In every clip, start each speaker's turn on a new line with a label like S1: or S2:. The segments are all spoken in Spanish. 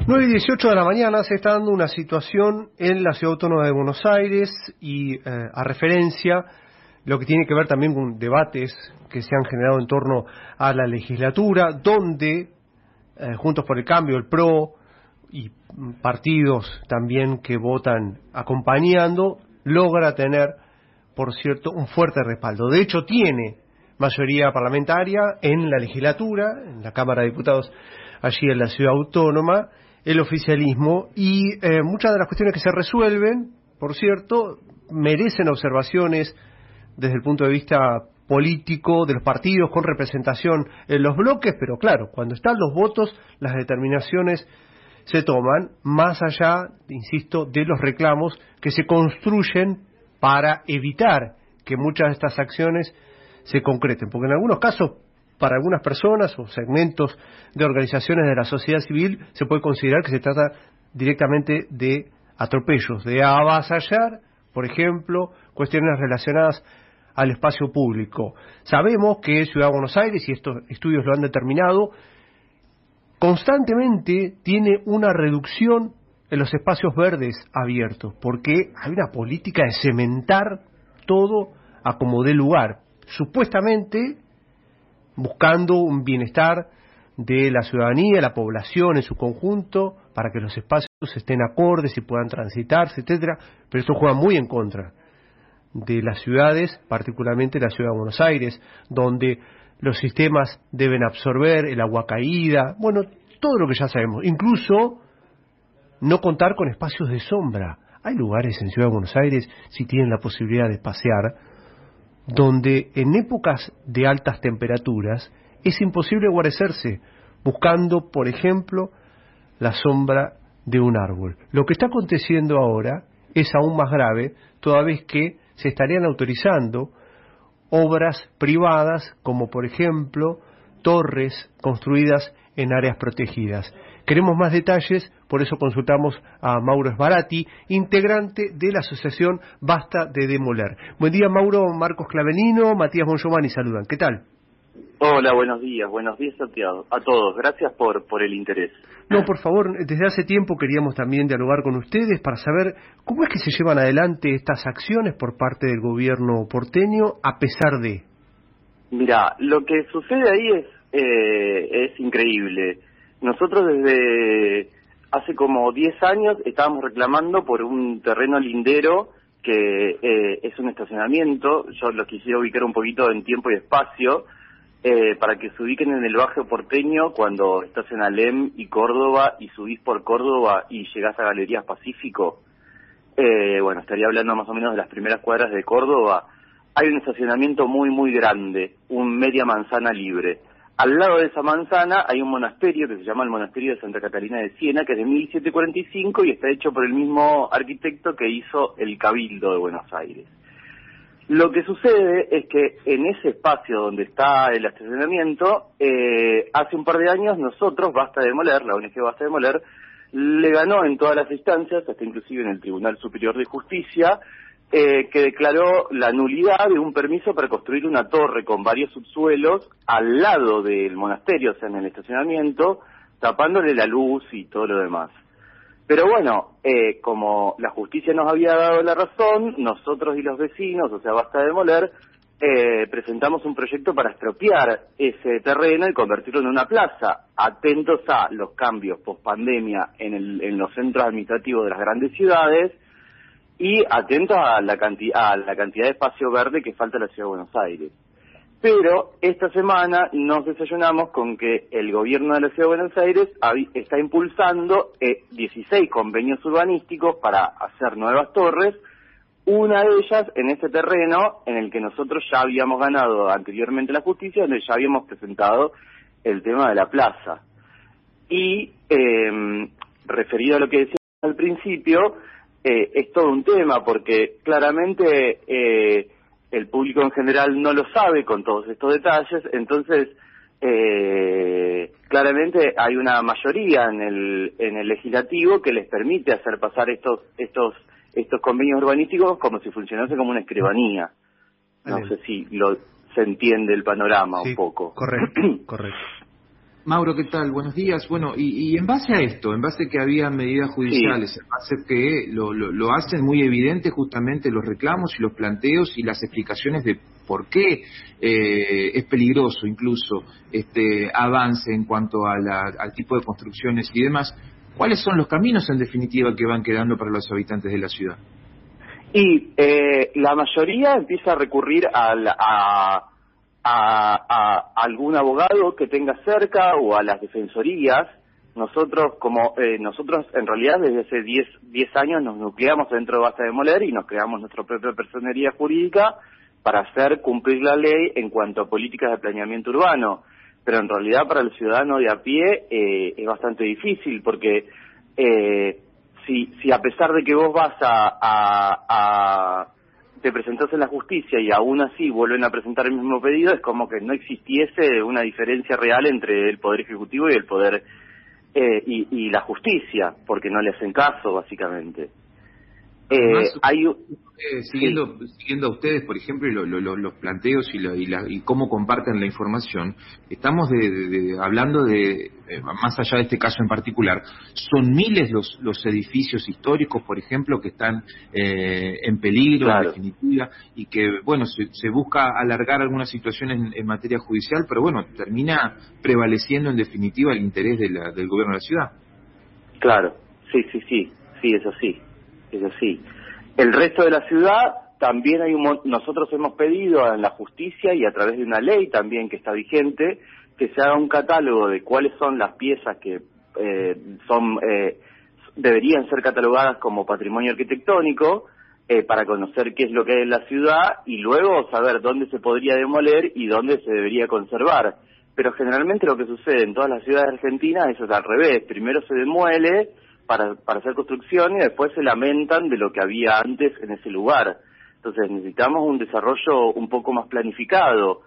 S1: 9:18 de la mañana se está dando una situación en la Ciudad Autónoma de Buenos Aires y a referencia lo que tiene que ver también con debates que se han generado en torno a la legislatura, donde Juntos por el Cambio, el PRO y partidos también que votan acompañando, logra tener, por cierto, un fuerte respaldo. De hecho, tiene mayoría parlamentaria en la legislatura, en la Cámara de Diputados, allí en la Ciudad Autónoma, el oficialismo, y muchas de las cuestiones que se resuelven, por cierto, merecen observaciones desde el punto de vista político de los partidos con representación en los bloques, pero claro, cuando están los votos, las determinaciones se toman más allá, insisto, de los reclamos que se construyen para evitar que muchas de estas acciones se concreten, porque en algunos casos, para algunas personas o segmentos de organizaciones de la sociedad civil, se puede considerar que se trata directamente de atropellos, de avasallar, por ejemplo, cuestiones relacionadas al espacio público. Sabemos que Ciudad de Buenos Aires, y estos estudios lo han determinado, constantemente tiene una reducción en los espacios verdes abiertos, porque hay una política de cementar todo a como dé lugar, supuestamente buscando un bienestar de la ciudadanía, la población en su conjunto, para que los espacios estén acordes y puedan transitarse, etcétera, pero esto juega muy en contra de las ciudades, particularmente la Ciudad de Buenos Aires, donde los sistemas deben absorber el agua caída, bueno, todo lo que ya sabemos, incluso no contar con espacios de sombra. Hay lugares en Ciudad de Buenos Aires, si tienen la posibilidad de pasear, donde en épocas de altas temperaturas es imposible guarecerse, buscando, por ejemplo, la sombra de un árbol. Lo que está aconteciendo ahora es aún más grave, toda vez que se estarían autorizando obras privadas, como por ejemplo torres construidas en áreas protegidas. Queremos más detalles, por eso consultamos a Mauro Sbarati, integrante de la asociación Basta de Demoler. Buen día, Mauro. Marcos Clavelino, Matías Bongiovanni saludan. ¿Qué tal?
S2: Hola, buenos días a todos. Gracias por el interés.
S1: No, por favor, desde hace tiempo queríamos también dialogar con ustedes para saber cómo es que se llevan adelante estas acciones por parte del gobierno porteño a pesar de...
S2: Mira, lo que sucede ahí es increíble. Nosotros desde hace como 10 años estábamos reclamando por un terreno lindero que es un estacionamiento. Yo lo quisiera ubicar un poquito en tiempo y espacio, para que se ubiquen en el barrio porteño cuando estás en Alem y Córdoba y subís por Córdoba y llegás a Galerías Pacífico. Bueno, estaría hablando más o menos de las primeras cuadras de Córdoba. Hay un estacionamiento muy grande, un media manzana libre. Al lado de esa manzana hay un monasterio que se llama el Monasterio de Santa Catalina de Siena, que es de 1745 y está hecho por el mismo arquitecto que hizo el Cabildo de Buenos Aires. Lo que sucede es que en ese espacio donde está el estacionamiento, hace un par de años nosotros, Basta de Demoler, la ONG Basta de Demoler, le ganó en todas las instancias, hasta inclusive en el Tribunal Superior de Justicia, que declaró la nulidad de un permiso para construir una torre con varios subsuelos al lado del monasterio, o sea, en el estacionamiento, tapándole la luz y todo lo demás. Pero bueno, como la justicia nos había dado la razón, nosotros y los vecinos, o sea, Basta de Demoler, presentamos un proyecto para expropiar ese terreno y convertirlo en una plaza, atentos a los cambios post-pandemia en los centros administrativos de las grandes ciudades y atentos a la cantidad de espacio verde que falta en la Ciudad de Buenos Aires. Pero esta semana nos desayunamos con que el gobierno de la Ciudad de Buenos Aires está impulsando 16 convenios urbanísticos para hacer nuevas torres, una de ellas en ese terreno en el que nosotros ya habíamos ganado anteriormente la justicia, donde ya habíamos presentado el tema de la plaza. Y referido a lo que decía al principio, es todo un tema, porque claramente el público en general no lo sabe con todos estos detalles, entonces claramente hay una mayoría en el legislativo que les permite hacer pasar estos convenios urbanísticos como si funcionase como una escribanía. No sé si se entiende el panorama. Sí, un poco.
S1: Correcto.
S3: Mauro, ¿qué tal? Buenos días. Bueno, y en base a esto, en base a que había medidas judiciales,
S2: Sí.
S3: en base a que lo hacen muy evidente justamente los reclamos y los planteos y las explicaciones de por qué es peligroso incluso este avance en cuanto a al tipo de construcciones y demás, ¿cuáles son los caminos en definitiva que van quedando para los habitantes de la ciudad?
S2: Y la mayoría empieza a recurrir a algún abogado que tenga cerca o a las defensorías. Nosotros nosotros en realidad desde hace 10 años nos nucleamos dentro de Basta Demoler y nos creamos nuestra propia personería jurídica para hacer cumplir la ley en cuanto a políticas de planeamiento urbano. Pero en realidad para el ciudadano de a pie es bastante difícil porque si a pesar de que vos vas te presentás en la justicia y aún así vuelven a presentar el mismo pedido, es como que no existiese una diferencia real entre el Poder Ejecutivo y el Poder y la justicia, porque no le hacen caso, básicamente.
S3: Además,
S2: Hay
S3: siguiendo a ustedes, por ejemplo, y los planteos y cómo comparten la información, estamos hablando de, más allá de este caso en particular, son miles los edificios históricos, por ejemplo, que están en peligro,
S2: claro.
S3: en definitiva, y que, bueno, se busca alargar algunas situaciones en materia judicial, pero bueno, termina prevaleciendo en definitiva el interés del gobierno de la ciudad.
S2: Claro, sí, es así. El resto de la ciudad también nosotros hemos pedido en la justicia y a través de una ley también que está vigente, que se haga un catálogo de cuáles son las piezas que deberían ser catalogadas como patrimonio arquitectónico, para conocer qué es lo que hay en la ciudad y luego saber dónde se podría demoler y dónde se debería conservar. Pero generalmente lo que sucede en todas las ciudades argentinas es al revés. Primero se demuele para hacer construcción y después se lamentan de lo que había antes en ese lugar. Entonces necesitamos un desarrollo un poco más planificado.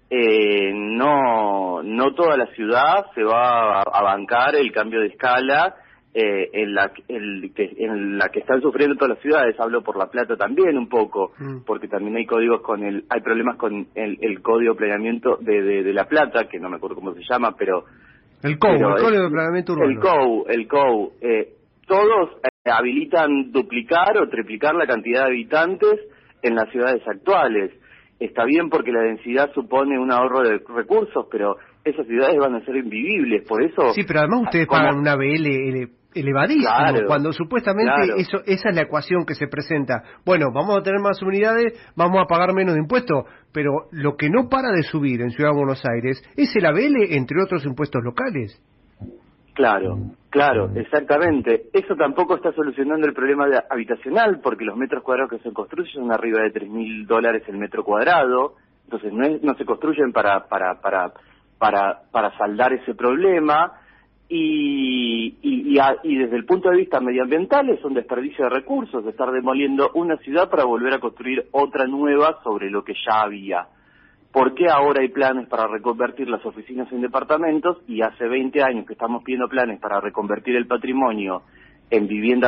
S2: No toda la ciudad se va a bancar el cambio de escala en la que están sufriendo todas las ciudades. Hablo por La Plata también un poco, porque también hay códigos hay problemas con el código de planeamiento de La Plata, que no me acuerdo cómo se llama, pero
S1: el Código de Planeamiento Urbano.
S2: El COU, todos habilitan duplicar o triplicar la cantidad de habitantes en las ciudades actuales. Está bien porque la densidad supone un ahorro de recursos, pero esas ciudades van a ser invivibles, por eso...
S1: Sí, pero además ustedes pagan una BL elevadísimo,
S2: claro,
S1: cuando supuestamente
S2: claro.
S1: Esa es la ecuación que se presenta. Bueno, vamos a tener más unidades, vamos a pagar menos de impuestos, pero lo que no para de subir en Ciudad de Buenos Aires es el ABL, entre otros impuestos locales.
S2: Claro, exactamente. Eso tampoco está solucionando el problema habitacional, porque los metros cuadrados que se construyen son arriba de $3.000 el metro cuadrado, entonces no se construyen para saldar ese problema, y desde el punto de vista medioambiental es un desperdicio de recursos estar demoliendo una ciudad para volver a construir otra nueva sobre lo que ya había. ¿Por qué ahora hay planes para reconvertir las oficinas en departamentos y hace 20 años que estamos pidiendo planes para reconvertir el patrimonio en vivienda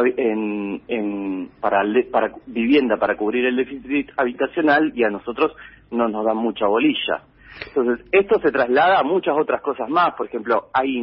S2: para vivienda para cubrir el déficit habitacional y a nosotros no nos dan mucha bolilla? Entonces, esto se traslada a muchas otras cosas más. Por ejemplo,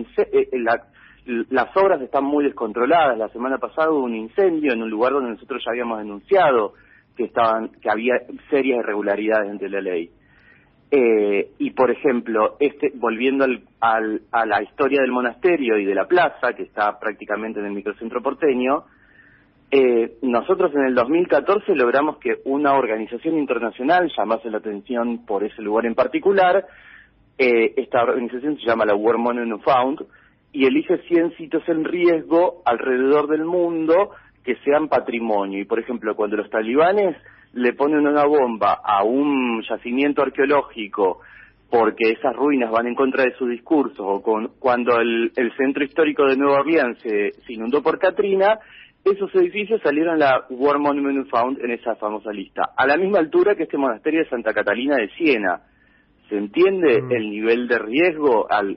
S2: las obras están muy descontroladas. La semana pasada hubo un incendio en un lugar donde nosotros ya habíamos denunciado que había serias irregularidades ante la ley. Y por ejemplo, volviendo a la historia del monasterio y de la plaza, que está prácticamente en el microcentro porteño, nosotros en el 2014 logramos que una organización internacional llamase la atención por ese lugar en particular. Esta organización se llama la World Monument Fund y elige 100 sitios en riesgo alrededor del mundo que sean patrimonio. Y por ejemplo, cuando los talibanes le ponen una bomba a un yacimiento arqueológico porque esas ruinas van en contra de su discurso, o cuando el centro histórico de Nueva Orleans se inundó por Katrina, esos edificios salieron a la World Monument Fund en esa famosa lista, a la misma altura que este monasterio de Santa Catalina de Siena. ¿Se entiende el nivel de riesgo al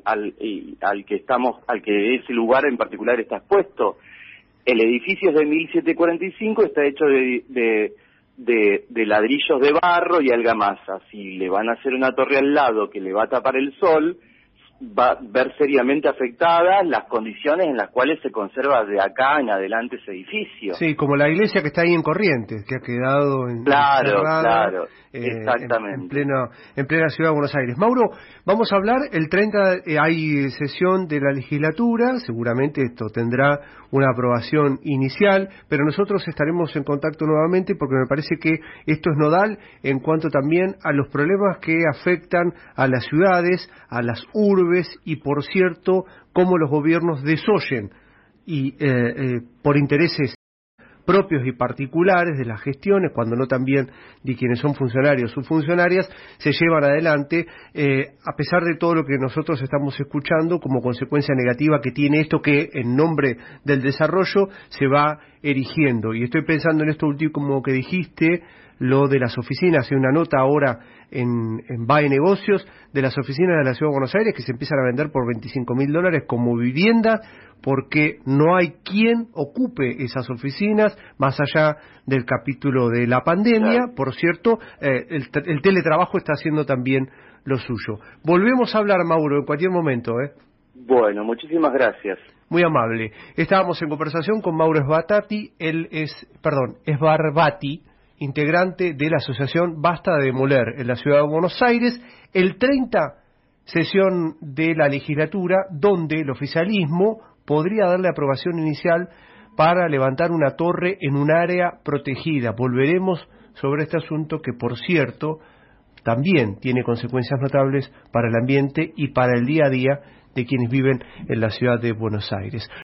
S2: que ese lugar en particular está expuesto? El edificio es de 1745, está hecho de ladrillos de barro y argamasa. Si le van a hacer una torre al lado que le va a tapar el sol, va a ver seriamente afectadas las condiciones en las cuales se conserva de acá en adelante ese edificio.
S1: Sí, como la iglesia que está ahí en Corrientes, que ha quedado
S2: Claro, exactamente.
S1: En plena ciudad de Buenos Aires. Mauro, vamos a hablar, el 30 hay sesión de la legislatura, seguramente esto tendrá una aprobación inicial, pero nosotros estaremos en contacto nuevamente porque me parece que esto es nodal en cuanto también a los problemas que afectan a las ciudades, a las urbes y, por cierto, cómo los gobiernos desoyen y por intereses propios y particulares de las gestiones, cuando no también de quienes son funcionarios o funcionarias, se llevan adelante, a pesar de todo lo que nosotros estamos escuchando como consecuencia negativa que tiene esto que en nombre del desarrollo se va erigiendo. Y estoy pensando en esto último que dijiste, lo de las oficinas, hay una nota ahora en BAE Negocios de las oficinas de la Ciudad de Buenos Aires que se empiezan a vender por $25.000 como vivienda porque no hay quien ocupe esas oficinas más allá del capítulo de la pandemia. Claro. Por cierto, el teletrabajo está haciendo también lo suyo. Volvemos a hablar, Mauro, en cualquier momento.
S2: Bueno, muchísimas gracias.
S1: Muy amable. Estábamos en conversación con Mauro Sbarbati, Sbarbati, integrante de la asociación Basta de Demoler en la Ciudad de Buenos Aires. El 30, sesión de la legislatura, donde el oficialismo podría darle aprobación inicial para levantar una torre en un área protegida. Volveremos sobre este asunto que, por cierto, también tiene consecuencias notables para el ambiente y para el día a día de quienes viven en la Ciudad de Buenos Aires.